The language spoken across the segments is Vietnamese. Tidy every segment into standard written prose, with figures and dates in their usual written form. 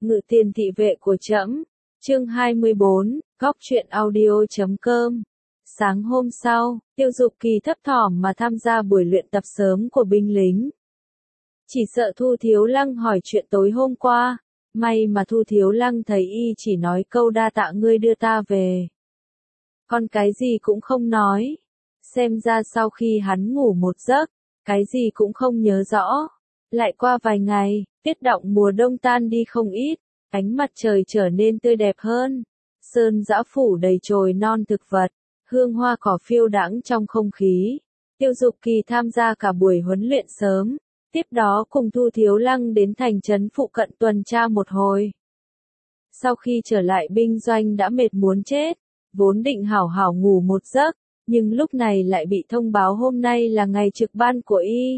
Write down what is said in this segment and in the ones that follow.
Ngự tiền thị vệ của trẫm. Chương 24, góc truyện audio.com. Sáng hôm sau, Tiêu Dục Kỳ thấp thỏm mà tham gia buổi luyện tập sớm của binh lính. Chỉ sợ Thu Thiếu Lăng hỏi chuyện tối hôm qua, may mà Thu Thiếu Lăng thấy y chỉ nói câu đa tạ ngươi đưa ta về. Còn cái gì cũng không nói. Xem ra sau khi hắn ngủ một giấc, cái gì cũng không nhớ rõ. Lại qua vài ngày, tiết động mùa đông tan đi không ít, ánh mặt trời trở nên tươi đẹp hơn. Sơn dã phủ đầy chồi non thực vật, hương hoa cỏ phiêu đãng trong không khí. Tiêu Dục Kỳ tham gia cả buổi huấn luyện sớm, tiếp đó cùng Thu Thiếu Lăng đến thành trấn phụ cận tuần tra một hồi. Sau khi trở lại binh doanh đã mệt muốn chết, vốn định hảo hảo ngủ một giấc, nhưng lúc này lại bị thông báo hôm nay là ngày trực ban của y.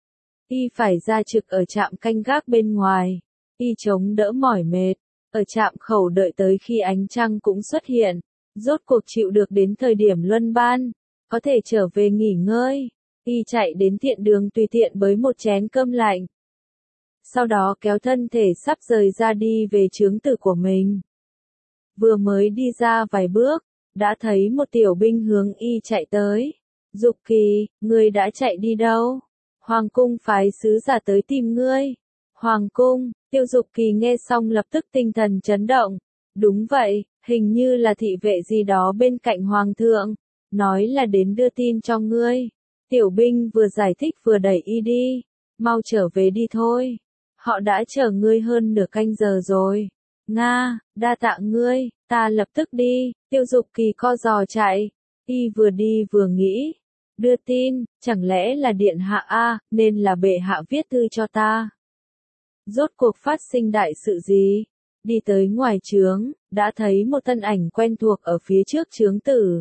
Y phải ra trực ở trạm canh gác bên ngoài. Y chống đỡ mỏi mệt, ở trạm khẩu đợi tới khi ánh trăng cũng xuất hiện, rốt cuộc chịu được đến thời điểm luân ban, có thể trở về nghỉ ngơi. Y chạy đến thiện đường tùy tiện bới một chén cơm lạnh. Sau đó kéo thân thể sắp rời ra đi về chướng tử của mình. Vừa mới đi ra vài bước, đã thấy một tiểu binh hướng y chạy tới. Dục Kỳ, ngươi đã chạy đi đâu? Hoàng cung phái sứ giả tới tìm ngươi. Hoàng cung, Tiêu Dục Kỳ nghe xong lập tức tinh thần chấn động. Đúng vậy, hình như là thị vệ gì đó bên cạnh hoàng thượng, nói là đến đưa tin cho ngươi. Tiểu binh vừa giải thích vừa đẩy y đi. Mau trở về đi thôi. Họ đã chờ ngươi hơn nửa canh giờ rồi. Nga, đa tạ ngươi, ta lập tức đi. Tiêu Dục Kỳ co giò chạy. Y vừa đi vừa nghĩ. Đưa tin, chẳng lẽ là điện hạ a, nên là bệ hạ viết thư cho ta. Rốt cuộc phát sinh đại sự gì? Đi tới ngoài trướng, đã thấy một thân ảnh quen thuộc ở phía trước trướng tử.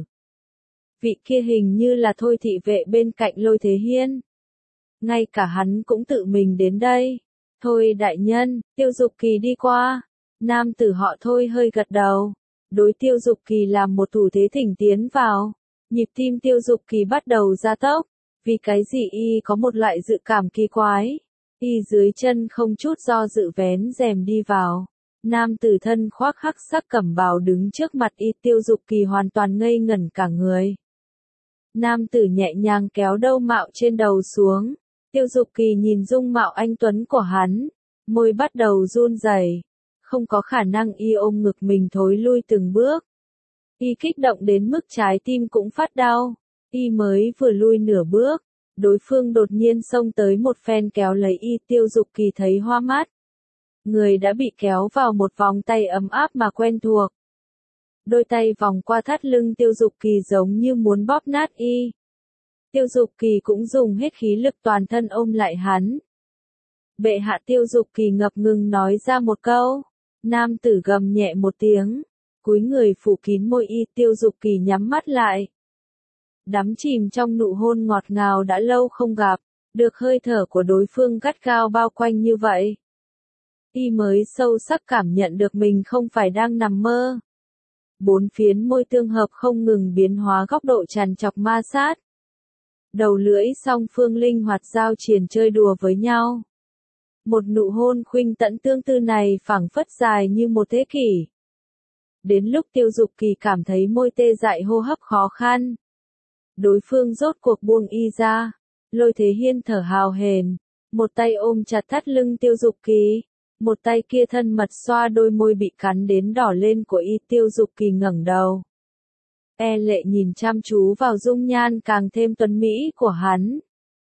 Vị kia hình như là Thôi thị vệ bên cạnh Lôi Thế Hiên. Ngay cả hắn cũng tự mình đến đây. Thôi đại nhân, Tiêu Dục Kỳ đi qua. Nam tử họ Thôi hơi gật đầu. Đối Tiêu Dục Kỳ làm một thủ thế thỉnh tiến vào. Nhịp tim Tiêu Dục Kỳ bắt đầu gia tốc. Vì cái gì y có một loại dự cảm kỳ quái. Y dưới chân không chút do dự vén rèm đi vào. Nam tử thân khoác hắc sắc cẩm bào đứng trước mặt y. Tiêu Dục Kỳ hoàn toàn ngây ngẩn cả người. Nam tử nhẹ nhàng kéo đâu mạo trên đầu xuống. Tiêu Dục Kỳ nhìn dung mạo anh tuấn của hắn, môi bắt đầu run rẩy. Không có khả năng y ôm ngực mình thối lui từng bước. Y kích động đến mức trái tim cũng phát đau. Y mới vừa lui nửa bước, đối phương đột nhiên xông tới một phen kéo lấy y. Tiêu Dục Kỳ thấy hoa mắt. Người đã bị kéo vào một vòng tay ấm áp mà quen thuộc. Đôi tay vòng qua thắt lưng Tiêu Dục Kỳ giống như muốn bóp nát y. Tiêu Dục Kỳ cũng dùng hết khí lực toàn thân ôm lại hắn. Bệ hạ. Tiêu Dục Kỳ ngập ngừng nói ra một câu. Nam tử gầm nhẹ một tiếng, cúi người phủ kín môi y. Tiêu Dục Kỳ nhắm mắt lại. Đắm chìm trong nụ hôn ngọt ngào đã lâu không gặp, được hơi thở của đối phương gắt gao bao quanh như vậy. Y mới sâu sắc cảm nhận được mình không phải đang nằm mơ. Bốn phiến môi tương hợp không ngừng biến hóa góc độ trằn trọc ma sát. Đầu lưỡi song phương linh hoạt giao triền chơi đùa với nhau. Một nụ hôn khuynh tận tương tư này phảng phất dài như một thế kỷ. Đến lúc Tiêu Dục Kỳ cảm thấy môi tê dại hô hấp khó khăn. Đối phương rốt cuộc buông y ra. Lôi Thế Hiên thở hào hển, một tay ôm chặt thắt lưng Tiêu Dục Kỳ, một tay kia thân mật xoa đôi môi bị cắn đến đỏ lên của y. Tiêu Dục Kỳ ngẩng đầu, e lệ nhìn chăm chú vào dung nhan càng thêm tuấn mỹ của hắn.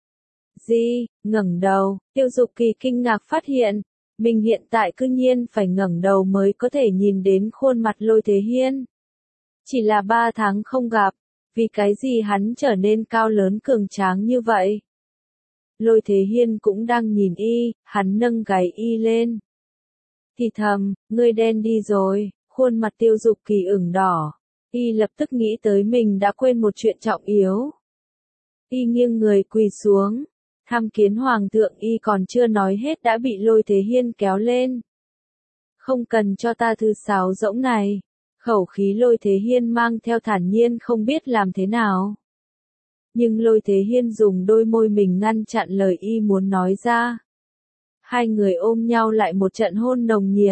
Ngẩng đầu, Tiêu Dục Kỳ kinh ngạc phát hiện, mình hiện tại cư nhiên phải ngẩng đầu mới có thể nhìn đến khuôn mặt Lôi Thế Hiên. Chỉ là 3 tháng không gặp, vì cái gì hắn trở nên cao lớn cường tráng như vậy? Lôi Thế Hiên cũng đang nhìn y, hắn nâng gáy y lên. Thì thầm, ngươi đen đi rồi. Khuôn mặt Tiêu Dục Kỳ ửng đỏ. Y lập tức nghĩ tới mình đã quên một chuyện trọng yếu. Y nghiêng người quỳ xuống. Tham kiến hoàng thượng. Y còn chưa nói hết đã bị Lôi Thế Hiên kéo lên. Không cần cho ta thư sáo rỗng này. Khẩu khí Lôi Thế Hiên mang theo thản nhiên không biết làm thế nào. Nhưng Lôi Thế Hiên dùng đôi môi mình ngăn chặn lời y muốn nói ra. Hai người ôm nhau lại một trận hôn nồng nhiệt.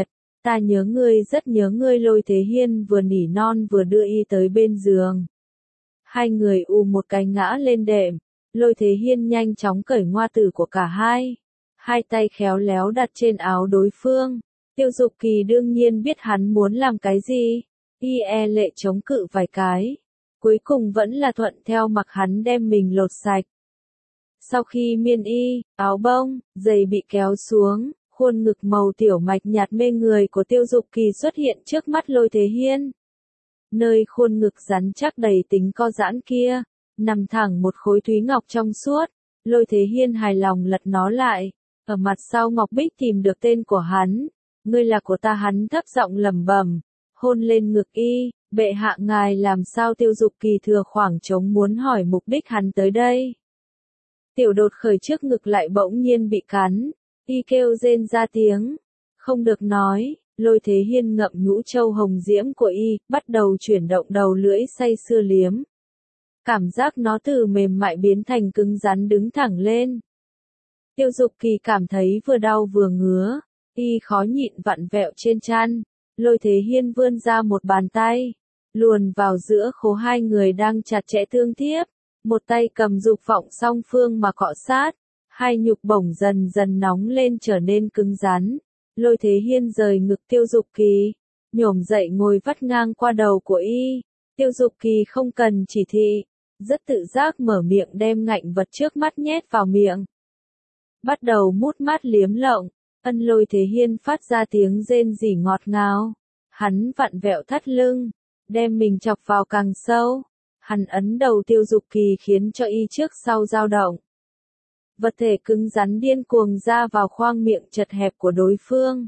Ta nhớ ngươi, rất nhớ ngươi. Lôi Thế Hiên vừa nỉ non vừa đưa y tới bên giường. Hai người một cái ngã lên đệm, Lôi Thế Hiên nhanh chóng cởi ngoa tử của cả hai. Hai tay khéo léo đặt trên áo đối phương. Tiêu Dục Kỳ đương nhiên biết hắn muốn làm cái gì. Y lệ chống cự vài cái. Cuối cùng vẫn là thuận theo mặc hắn đem mình lột sạch. Sau khi miên y, áo bông, giày bị kéo xuống, khuôn ngực màu tiểu mạch nhạt mê người của Tiêu Dục Kỳ xuất hiện trước mắt Lôi Thế Hiên. Nơi khuôn ngực rắn chắc đầy tính co giãn kia, nằm thẳng một khối thúy ngọc trong suốt. Lôi Thế Hiên hài lòng lật nó lại. Ở mặt sau ngọc bích tìm được tên của hắn. Ngươi là của ta, hắn thấp giọng lẩm bẩm, hôn lên ngực y. Bệ hạ ngài làm sao? Tiêu Dục Kỳ thừa khoảng trống muốn hỏi mục đích hắn tới đây. Tiểu đột khởi trước ngực lại bỗng nhiên bị cắn. Y kêu rên ra tiếng. Không được nói. Lôi Thế Hiên ngậm nhũ châu hồng diễm của y, bắt đầu chuyển động đầu lưỡi say sưa liếm. Cảm giác nó từ mềm mại biến thành cứng rắn đứng thẳng lên. Tiêu Dục Kỳ cảm thấy vừa đau vừa ngứa. Y khó nhịn vặn vẹo trên chăn. Lôi Thế Hiên vươn ra một bàn tay, luồn vào giữa khố hai người đang chặt chẽ tương tiếp. Một tay cầm dục vọng song phương mà cọ sát. Hai nhục bổng dần dần nóng lên trở nên cứng rắn. Lôi Thế Hiên rời ngực Tiêu Dục Kỳ, nhổm dậy ngồi vắt ngang qua đầu của y. Tiêu Dục Kỳ không cần chỉ thị, rất tự giác mở miệng đem ngạnh vật trước mắt nhét vào miệng. Bắt đầu mút mát liếm lộng. Lôi Thế Hiên phát ra tiếng rên rỉ ngọt ngào. Hắn vặn vẹo thắt lưng, đem mình chọc vào càng sâu. Hắn ấn đầu Tiêu Dục Kỳ khiến cho y trước sau dao động. Vật thể cứng rắn điên cuồng ra vào khoang miệng chật hẹp của đối phương.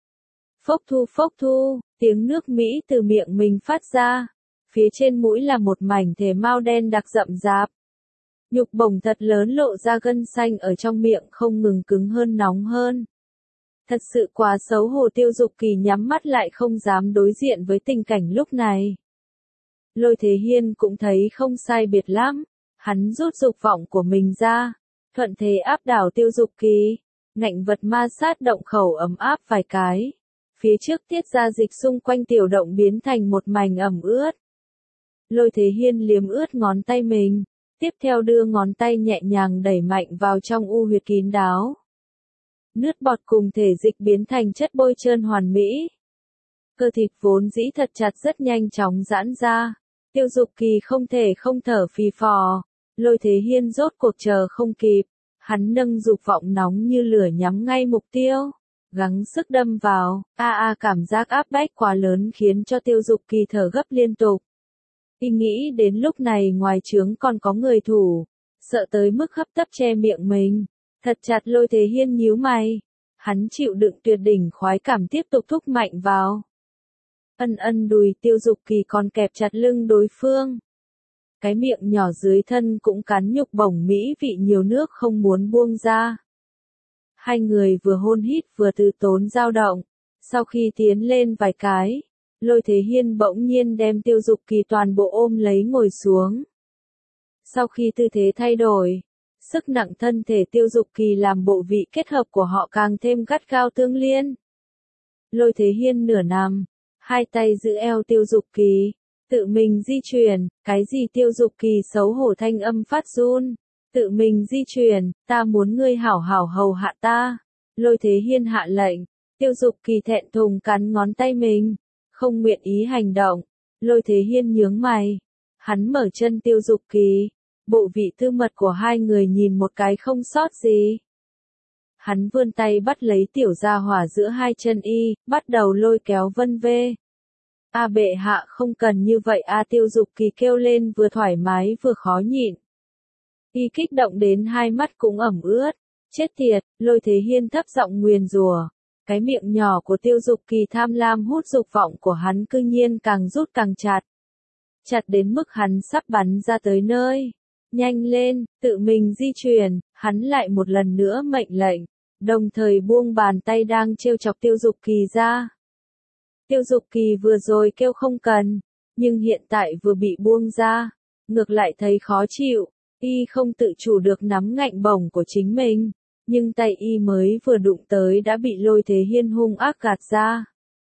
Phốc thu, tiếng nước Mỹ từ miệng mình phát ra. Phía trên mũi là một mảnh thể mao đen đặc rậm rạp. Nhục bổng thật lớn lộ ra gân xanh ở trong miệng không ngừng cứng hơn nóng hơn. Thật sự quá xấu hổ. Tiêu Dục Kỳ nhắm mắt lại không dám đối diện với tình cảnh lúc này. Lôi Thế Hiên cũng thấy không sai biệt lắm. Hắn rút dục vọng của mình ra, thuận thế áp đảo Tiêu Dục Kỳ. Ngạnh vật ma sát động khẩu ấm áp vài cái. Phía trước tiết ra dịch xung quanh tiểu động biến thành một mảnh ẩm ướt. Lôi Thế Hiên liếm ướt ngón tay mình. Tiếp theo đưa ngón tay nhẹ nhàng đẩy mạnh vào trong u huyệt kín đáo. Nước bọt cùng thể dịch biến thành chất bôi trơn hoàn mỹ. Cơ thịt vốn dĩ thật chặt rất nhanh chóng giãn ra. Tiêu Dục Kỳ không thể không thở phì phò. Lôi Thế Hiên rốt cuộc chờ không kịp. Hắn nâng dục vọng nóng như lửa nhắm ngay mục tiêu. Gắng sức đâm vào. Cảm giác áp bách quá lớn khiến cho Tiêu Dục Kỳ thở gấp liên tục. Y nghĩ đến lúc này ngoài trướng còn có người thủ. Sợ tới mức hấp tấp che miệng mình. Thật chặt. Lôi Thế Hiên nhíu mày. Hắn chịu đựng tuyệt đỉnh khoái cảm tiếp tục thúc mạnh vào. Đùi Tiêu Dục Kỳ còn kẹp chặt lưng đối phương. Cái miệng nhỏ dưới thân cũng cắn nhục bổng mỹ vị nhiều nước không muốn buông ra. Hai người vừa hôn hít vừa từ tốn dao động. Sau khi tiến lên vài cái, Lôi Thế Hiên bỗng nhiên đem Tiêu Dục Kỳ toàn bộ ôm lấy ngồi xuống. Sau khi tư thế thay đổi, sức nặng thân thể Tiêu Dục Kỳ làm bộ vị kết hợp của họ càng thêm gắt gao tương liên. Lôi Thế Hiên nửa nằm, hai tay giữ eo Tiêu Dục Kỳ, tự mình di chuyển. Cái gì? Tiêu Dục Kỳ xấu hổ thanh âm phát run. Tự mình di chuyển, ta muốn ngươi hảo hảo hầu hạ ta. Lôi Thế Hiên hạ lệnh. Tiêu Dục Kỳ thẹn thùng cắn ngón tay mình, không nguyện ý hành động. Lôi Thế Hiên nhướng mày. Hắn mở chân Tiêu Dục Kỳ. Bộ vị tư mật của hai người nhìn một cái không sót gì. Hắn vươn tay bắt lấy tiểu gia hỏa giữa hai chân y, bắt đầu lôi kéo vân vê. Bệ hạ không cần như vậy. Tiêu Dục Kỳ kêu lên vừa thoải mái vừa khó nhịn. Y kích động đến hai mắt cũng ẩm ướt. Chết tiệt. Lôi Thế Hiên thấp giọng nguyền rủa. Cái miệng nhỏ của Tiêu Dục Kỳ tham lam hút dục vọng của hắn cư nhiên càng rút càng chặt. Chặt đến mức hắn sắp bắn ra tới nơi. Nhanh lên, tự mình di chuyển. Hắn lại một lần nữa mệnh lệnh, đồng thời buông bàn tay đang trêu chọc Tiêu Dục Kỳ ra. Tiêu Dục Kỳ vừa rồi kêu không cần, nhưng hiện tại vừa bị buông ra, ngược lại thấy khó chịu. Y không tự chủ được nắm ngạnh bổng của chính mình, nhưng tay y mới vừa đụng tới đã bị Lôi Thế Hiên hung ác gạt ra.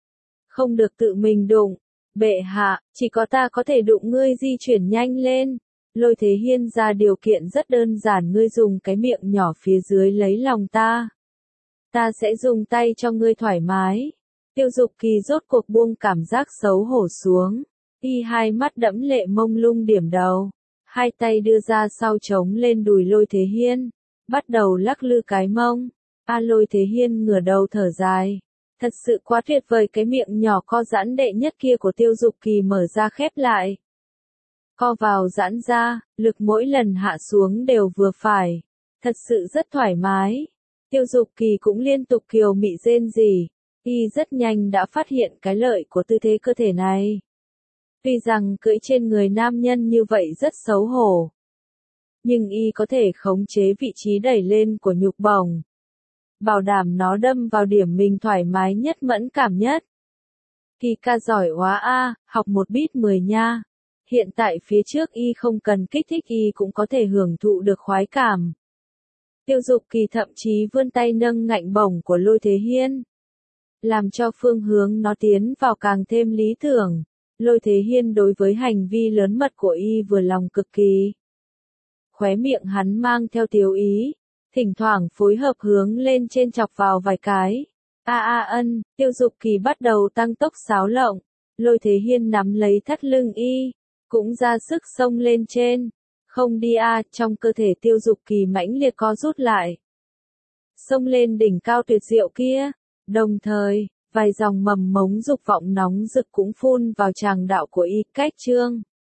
Không được tự mình đụng. Bệ hạ, chỉ có ta có thể đụng ngươi di chuyển nhanh lên. Lôi Thế Hiên ra điều kiện rất đơn giản, ngươi dùng cái miệng nhỏ phía dưới lấy lòng ta. Ta sẽ dùng tay cho ngươi thoải mái. Tiêu Dục Kỳ rốt cuộc buông cảm giác xấu hổ xuống. Y hai mắt đẫm lệ mông lung điểm đầu. Hai tay đưa ra sau chống lên đùi Lôi Thế Hiên. Bắt đầu lắc lư cái mông. Lôi Thế Hiên ngửa đầu thở dài. Thật sự quá tuyệt vời, cái miệng nhỏ co giãn đệ nhất kia của Tiêu Dục Kỳ mở ra khép lại. Co vào giãn ra, lực mỗi lần hạ xuống đều vừa phải. Thật sự rất thoải mái. Tiêu Dục Kỳ cũng liên tục kiều mị rên rỉ. Y rất nhanh đã phát hiện cái lợi của tư thế cơ thể này. Tuy rằng cưỡi trên người nam nhân như vậy rất xấu hổ. Nhưng Y có thể khống chế vị trí đẩy lên của nhục bổng. Bảo đảm nó đâm vào điểm mình thoải mái nhất, mẫn cảm nhất. Kỳ ca giỏi quá a, học một beat 10 nha. Hiện tại phía trước Y không cần kích thích Y cũng có thể hưởng thụ được khoái cảm. Tiêu Dục Kỳ thậm chí vươn tay nâng ngạnh bổng của Lôi Thế Hiên. Làm cho phương hướng nó tiến vào càng thêm lý tưởng. Lôi Thế Hiên đối với hành vi lớn mật của Y vừa lòng cực kỳ. Khóe miệng hắn mang theo tiếu ý. Thỉnh thoảng phối hợp hướng lên trên chọc vào vài cái. Ân, Tiêu Dục Kỳ bắt đầu tăng tốc xáo lộng. Lôi Thế Hiên nắm lấy thắt lưng Y. Cũng ra sức xông lên trên. Không đi trong cơ thể Tiêu Dục Kỳ mãnh liệt co rút lại. Xông lên đỉnh cao tuyệt diệu kia. Đồng thời, vài dòng mầm mống dục vọng nóng rực cũng phun vào tràng đạo của Y. Cách chương